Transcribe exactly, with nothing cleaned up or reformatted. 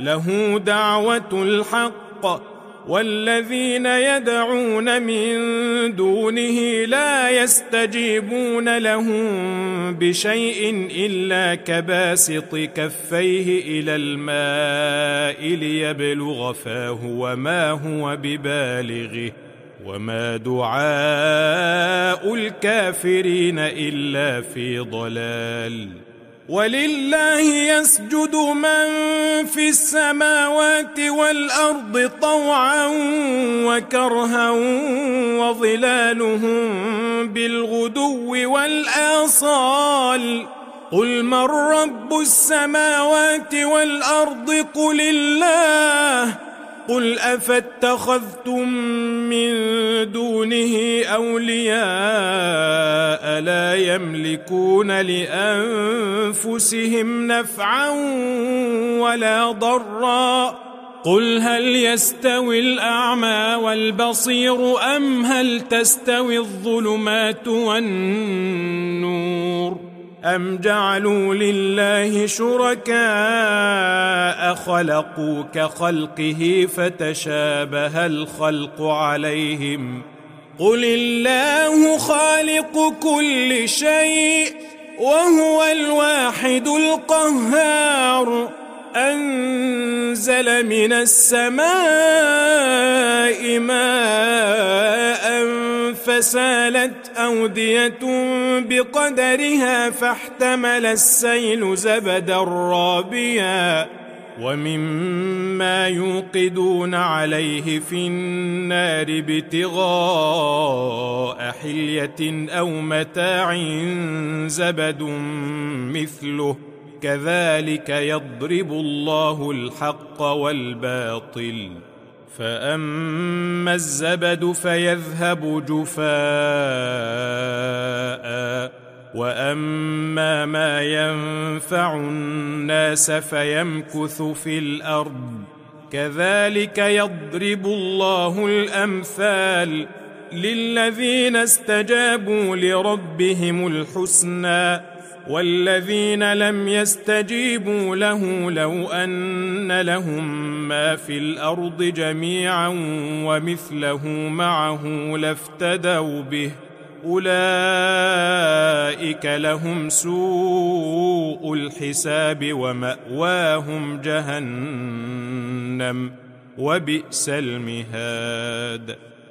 له دعوة الحق والذين يدعون من دونه لا يستجيبون لهم بشيء إلا كباسط كفيه إلى الماء ليبلغ فاه وما هو ببالغه وما دعاء الكافرين إلا في ضلال. ولله يسجد من في السماوات والأرض طوعا وكرها وظلالهم بالغدو والآصال. قل من رب السماوات والأرض قل الله. قل أفاتخذتم من دونه أولياء لا يملكون لأنفسهم نفعا ولا ضرا. قل هل يستوي الأعمى والبصير أم هل تستوي الظلمات والنور أم جعلوا لله شركاء خلقوا كخلقه فتشابه الخلق عليهم. قل الله خالق كل شيء وهو الواحد القهار. أنزل من السماء ماء فسالت أودية بقدرها فاحتمل السيل زبدا رابيا ومما يوقدون عليه في النار ابتغاء حلية أو متاع زبد مثله كذلك يضرب الله الحق والباطل. فأما الزبد فيذهب جفاء وأما ما ينفع الناس فيمكث في الأرض كذلك يضرب الله الأمثال. للذين استجابوا لربهم الحسنى والذين لم يستجيبوا له لو أن لهم ما في الأرض جميعا ومثله معه لافتدوا به أولئك لهم سوء الحساب ومأواهم جهنم وبئس المهاد.